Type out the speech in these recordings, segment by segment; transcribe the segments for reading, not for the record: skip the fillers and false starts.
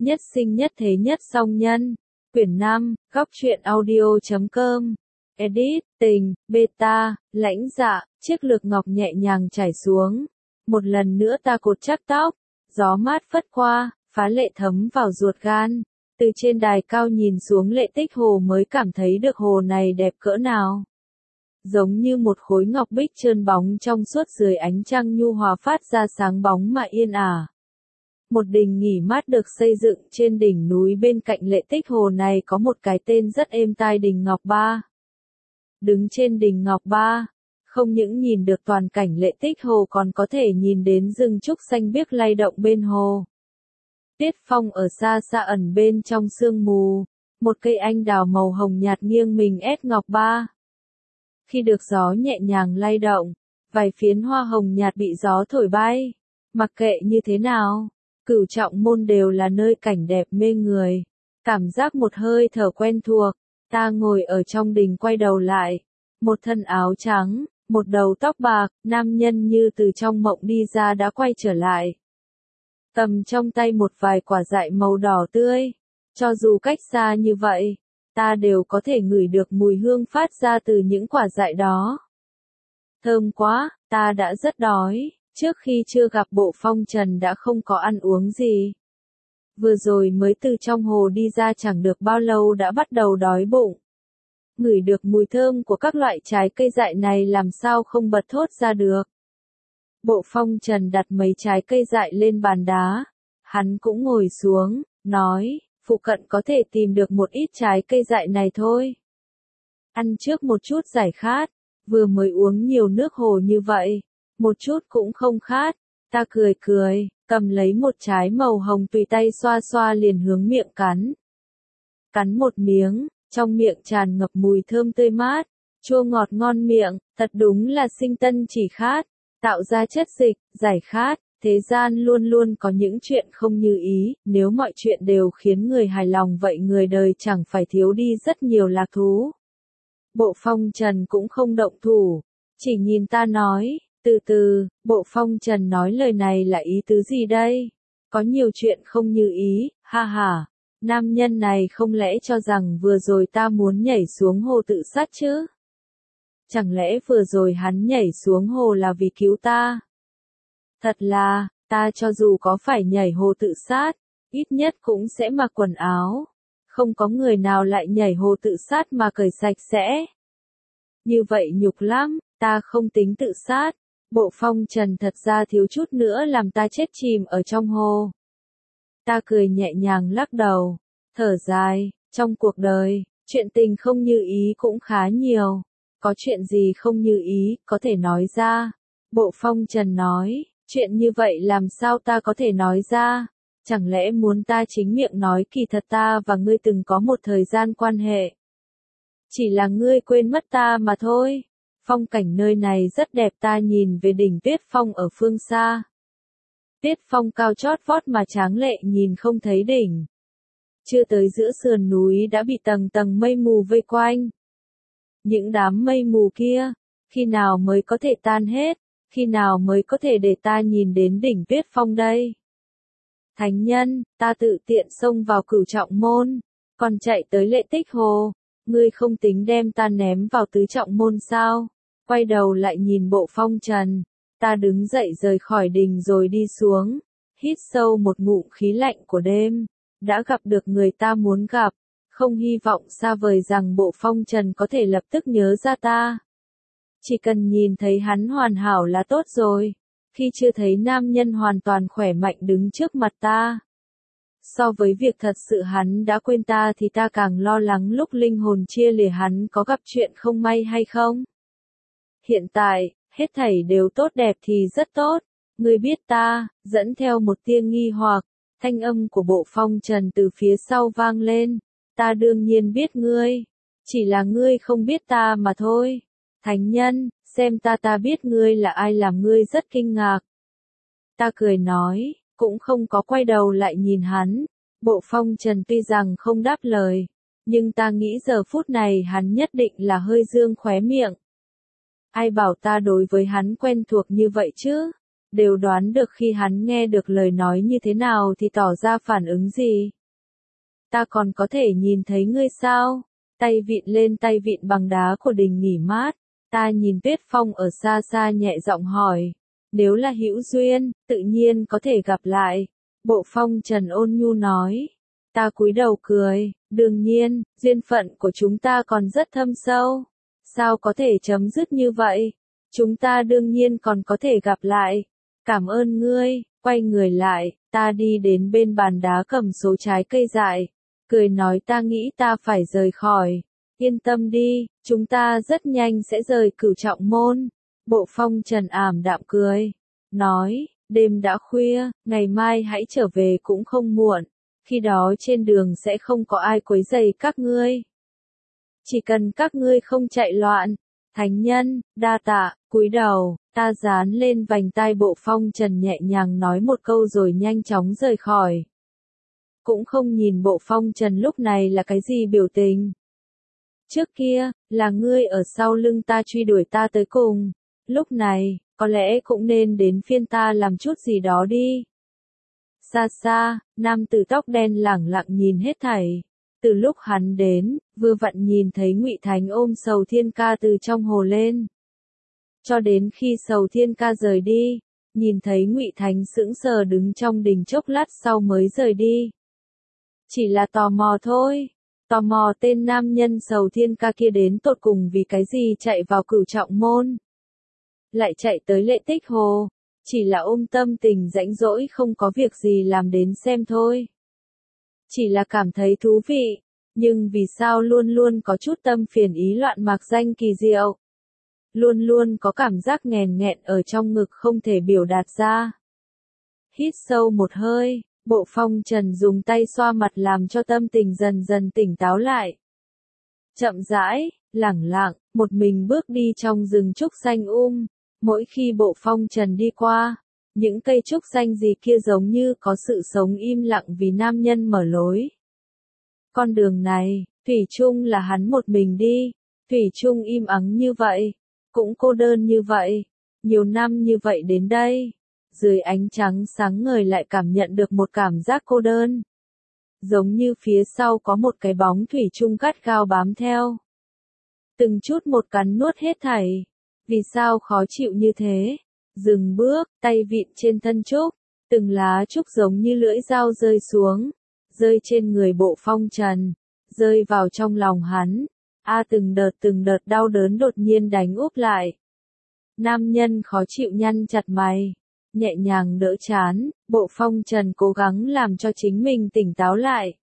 Nhất sinh nhất thế nhất song nhân. Quyển 5, góc truyện audio.com. Edit, tình, beta, lãnh dạ, chiếc lược ngọc nhẹ nhàng chảy xuống. Một lần nữa ta cột chắc tóc, gió mát phất qua, phá lệ thấm vào ruột gan. Từ trên đài cao nhìn xuống Lệ Tích Hồ mới cảm thấy được hồ này đẹp cỡ nào. Giống như một khối ngọc bích trơn bóng trong suốt dưới ánh trăng nhu hòa phát ra sáng bóng mà yên ả. Một đình nghỉ mát được xây dựng trên đỉnh núi bên cạnh Lệ Tích Hồ này có một cái tên rất êm tai, Đình Ngọc Ba. Đứng trên đỉnh Ngọc Ba, không những nhìn được toàn cảnh Lệ Tích Hồ còn có thể nhìn đến rừng trúc xanh biếc lay động bên hồ. Tiết Phong ở xa xa ẩn bên trong sương mù, một cây anh đào màu hồng nhạt nghiêng mình ép Ngọc Ba. Khi được gió nhẹ nhàng lay động, vài phiến hoa hồng nhạt bị gió thổi bay. Mặc kệ như thế nào, Cửu Trọng Môn đều là nơi cảnh đẹp mê người. Cảm giác một hơi thở quen thuộc, ta ngồi ở trong đình quay đầu lại. Một thân áo trắng, một đầu tóc bạc, nam nhân như từ trong mộng đi ra đã quay trở lại. Cầm trong tay một vài quả dại màu đỏ tươi. Cho dù cách xa như vậy, ta đều có thể ngửi được mùi hương phát ra từ những quả dại đó. Thơm quá, ta đã rất đói. Trước khi chưa gặp Bộ Phong Trần đã không có ăn uống gì. Vừa rồi mới từ trong hồ đi ra chẳng được bao lâu đã bắt đầu đói bụng. Ngửi được mùi thơm của các loại trái cây dại này làm sao không bật thốt ra được. Bộ Phong Trần đặt mấy trái cây dại lên bàn đá. Hắn cũng ngồi xuống, nói, phụ cận có thể tìm được một ít trái cây dại này thôi. Ăn trước một chút giải khát, vừa mới uống nhiều nước hồ như vậy. Một chút cũng không khát, ta cười cười, cầm lấy một trái màu hồng tùy tay xoa xoa liền hướng miệng cắn. Cắn một miếng, trong miệng tràn ngập mùi thơm tươi mát, chua ngọt ngon miệng, thật đúng là sinh tân chỉ khát, tạo ra chất dịch, giải khát. Thế gian luôn luôn có những chuyện không như ý, nếu mọi chuyện đều khiến người hài lòng vậy người đời chẳng phải thiếu đi rất nhiều lạc thú. Bộ Phong Trần cũng không động thủ, chỉ nhìn ta nói. Từ từ, Bộ Phong Trần nói lời này là ý tứ gì đây? Có nhiều chuyện không như ý, ha ha. Nam nhân này không lẽ cho rằng vừa rồi ta muốn nhảy xuống hồ tự sát chứ? Chẳng lẽ vừa rồi hắn nhảy xuống hồ là vì cứu ta? Thật là, ta cho dù có phải nhảy hồ tự sát, ít nhất cũng sẽ mặc quần áo. Không có người nào lại nhảy hồ tự sát mà cởi sạch sẽ. Như vậy nhục lắm, ta không tính tự sát. Bộ Phong Trần thật ra thiếu chút nữa làm ta chết chìm ở trong hồ. Ta cười nhẹ nhàng lắc đầu, thở dài, trong cuộc đời, chuyện tình không như ý cũng khá nhiều. Có chuyện gì không như ý, có thể nói ra. Bộ Phong Trần nói, chuyện như vậy làm sao ta có thể nói ra? Chẳng lẽ muốn ta chính miệng nói kỳ thật ta và ngươi từng có một thời gian quan hệ? Chỉ là ngươi quên mất ta mà thôi. Phong cảnh nơi này rất đẹp, ta nhìn về đỉnh Tuyết Phong ở phương xa. Tuyết Phong cao chót vót mà tráng lệ nhìn không thấy đỉnh. Chưa tới giữa sườn núi đã bị tầng tầng mây mù vây quanh. Những đám mây mù kia, khi nào mới có thể tan hết, khi nào mới có thể để ta nhìn đến đỉnh Tuyết Phong đây? Thánh nhân, ta tự tiện xông vào Cửu Trọng Môn, còn chạy tới Lệ Tích Hồ. Ngươi không tính đem ta ném vào Tứ Trọng Môn sao? Quay đầu lại nhìn Bộ Phong Trần, ta đứng dậy rời khỏi đình rồi đi xuống, hít sâu một ngụm khí lạnh của đêm, đã gặp được người ta muốn gặp, không hy vọng xa vời rằng Bộ Phong Trần có thể lập tức nhớ ra ta. Chỉ cần nhìn thấy hắn hoàn hảo là tốt rồi, khi chưa thấy nam nhân hoàn toàn khỏe mạnh đứng trước mặt ta. So với việc thật sự hắn đã quên ta thì ta càng lo lắng lúc linh hồn chia lìa hắn có gặp chuyện không may hay không. Hiện tại, hết thảy đều tốt đẹp thì rất tốt. Ngươi biết ta, dẫn theo một tia nghi hoặc, thanh âm của Bộ Phong Trần từ phía sau vang lên. Ta đương nhiên biết ngươi, chỉ là ngươi không biết ta mà thôi. Thánh nhân, xem ta biết ngươi là ai làm ngươi rất kinh ngạc. Ta cười nói, cũng không có quay đầu lại nhìn hắn. Bộ Phong Trần tuy rằng không đáp lời, nhưng ta nghĩ giờ phút này hắn nhất định là hơi dương khóe miệng. Ai bảo ta đối với hắn quen thuộc như vậy chứ? đều đoán được khi hắn nghe được lời nói như thế nào thì tỏ ra phản ứng gì. Ta còn có thể nhìn thấy ngươi sao? Tay vịn lên tay vịn bằng đá của đình nghỉ mát, ta nhìn Tuyết Phong ở xa xa nhẹ giọng hỏi. Nếu là hữu duyên, tự nhiên có thể gặp lại. Bộ Phong Trần ôn nhu nói. Ta cúi đầu cười, đương nhiên, duyên phận của chúng ta còn rất thâm sâu. Sao có thể chấm dứt như vậy? Chúng ta đương nhiên còn có thể gặp lại. Cảm ơn ngươi, quay người lại, ta đi đến bên bàn đá cầm số trái cây dại. Cười nói ta nghĩ ta phải rời khỏi. Yên tâm đi, chúng ta rất nhanh sẽ rời Cửu Trọng Môn. Bộ Phong Trần ảm đạm cười. Nói, đêm đã khuya, ngày mai hãy trở về cũng không muộn. Khi đó trên đường sẽ không có ai quấy rầy các ngươi. Chỉ cần các ngươi không chạy loạn. Thánh nhân, đa tạ, cúi đầu, ta dán lên vành tai Bộ Phong Trần nhẹ nhàng nói một câu rồi nhanh chóng rời khỏi. Cũng không nhìn Bộ Phong Trần lúc này là cái gì biểu tình. Trước kia, là ngươi ở sau lưng ta truy đuổi ta tới cùng. Lúc này, có lẽ cũng nên đến phiên ta làm chút gì đó đi. Xa xa, nam tử tóc đen lẳng lặng nhìn hết thảy. Từ lúc hắn đến, vừa vặn nhìn thấy Ngụy Thánh ôm Sầu Thiên Ca từ trong hồ lên. Cho đến khi Sầu Thiên Ca rời đi, nhìn thấy Ngụy Thánh sững sờ đứng trong đình chốc lát sau mới rời đi. Chỉ là tò mò thôi. Tò mò tên nam nhân Sầu Thiên Ca kia đến tột cùng vì cái gì chạy vào Cửu Trọng Môn. Lại chạy tới Lệ Tích Hồ. Chỉ là ôm tâm tình rãnh rỗi không có việc gì làm đến xem thôi. Chỉ là cảm thấy thú vị. Nhưng vì sao luôn luôn có chút tâm phiền ý loạn mạc danh kỳ diệu. Luôn luôn có cảm giác nghèn nghẹn ở trong ngực không thể biểu đạt ra. Hít sâu một hơi. Bộ Phong Trần dùng tay xoa mặt làm cho tâm tình dần dần tỉnh táo lại. Chậm rãi, lẳng lặng, một mình bước đi trong rừng trúc xanh Mỗi khi Bộ Phong Trần đi qua, những cây trúc xanh gì kia giống như có sự sống im lặng vì nam nhân mở lối. Con đường này, thủy chung là hắn một mình đi, thủy chung im ắng như vậy, cũng cô đơn như vậy, nhiều năm như vậy đến đây. Dưới ánh trắng sáng ngời lại cảm nhận được một cảm giác cô đơn. Giống như phía sau có một cái bóng thủy chung gắt gao bám theo. Từng chút một cắn nuốt hết thảy. Vì sao khó chịu như thế? Dừng bước, tay vịn trên thân trúc. Từng lá trúc giống như lưỡi dao rơi xuống. Rơi trên người Bộ Phong Trần. Rơi vào trong lòng hắn. Từng đợt đau đớn đột nhiên đánh úp lại. Nam nhân khó chịu nhăn chặt mày. Nhẹ nhàng đỡ chán, Bộ Phong Trần cố gắng làm cho chính mình tỉnh táo lại.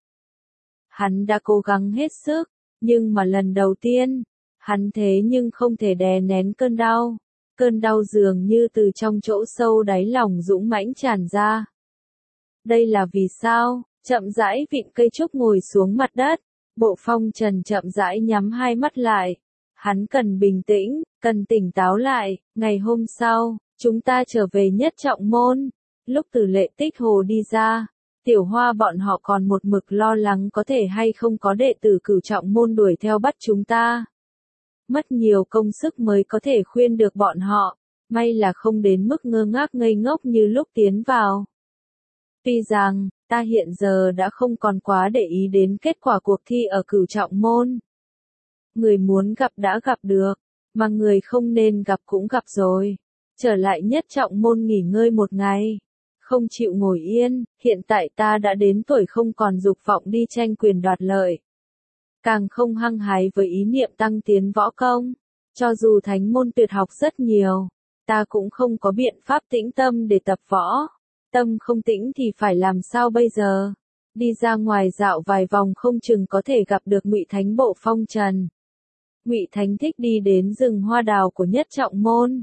Hắn đã cố gắng hết sức, nhưng mà lần đầu tiên, hắn thế nhưng không thể đè nén cơn đau. Cơn đau dường như từ trong chỗ sâu đáy lòng dũng mãnh tràn ra. Đây là vì sao? Chậm rãi vịn cây trúc ngồi xuống mặt đất, Bộ Phong Trần chậm rãi nhắm hai mắt lại. Hắn cần bình tĩnh, cần tỉnh táo lại. Ngày hôm sau, chúng ta trở về Nhất Trọng Môn. Lúc từ Lệ Tích Hồ đi ra, Tiểu Hoa bọn họ còn một mực lo lắng có thể hay không có đệ tử Cửu Trọng Môn đuổi theo bắt chúng ta. Mất nhiều công sức mới có thể khuyên được bọn họ, may là không đến mức ngơ ngác ngây ngốc như lúc tiến vào. Tuy rằng, ta hiện giờ đã không còn quá để ý đến kết quả cuộc thi ở Cửu Trọng Môn. Người muốn gặp đã gặp được, mà người không nên gặp cũng gặp rồi. Trở lại Nhất Trọng Môn nghỉ ngơi một ngày. Không chịu ngồi yên, hiện tại ta đã đến tuổi không còn dục vọng đi tranh quyền đoạt lợi. Càng không hăng hái với ý niệm tăng tiến võ công. Cho dù thánh môn tuyệt học rất nhiều, ta cũng không có biện pháp tĩnh tâm để tập võ. Tâm không tĩnh thì phải làm sao bây giờ? Đi ra ngoài dạo vài vòng không chừng có thể gặp được Ngụy Thánh Bộ Phong Trần. Ngụy Thánh thích đi đến rừng hoa đào của Nhất Trọng Môn.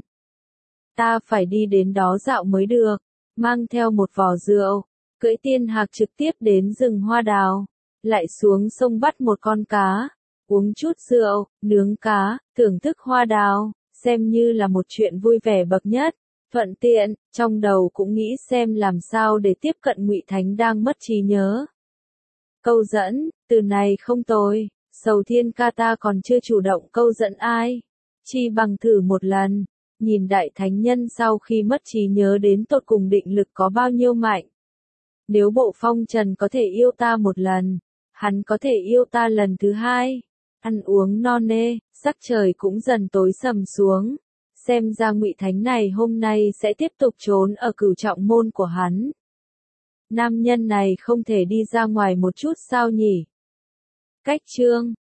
Ta phải đi đến đó dạo mới được, mang theo một vò rượu, cưỡi tiên hạc trực tiếp đến rừng hoa đào, lại xuống sông bắt một con cá, uống chút rượu, nướng cá, thưởng thức hoa đào, xem như là một chuyện vui vẻ bậc nhất. Thuận tiện, trong đầu cũng nghĩ xem làm sao để tiếp cận Ngụy Thánh đang mất trí nhớ. Câu dẫn, từ này không tồi, Sầu Thiên Ca ta còn chưa chủ động câu dẫn ai, chi bằng thử một lần. nhìn đại thánh nhân sau khi mất trí nhớ đến tột cùng định lực có bao nhiêu mạnh. Nếu bộ phong trần có thể yêu ta một lần, hắn có thể yêu ta lần thứ hai. Ăn uống no nê, sắc trời cũng dần tối sầm xuống. Xem ra Ngụy Thánh này hôm nay sẽ tiếp tục trốn ở Cửu Trọng môn của hắn. Nam nhân này không thể đi ra ngoài một chút sao nhỉ? Cách chương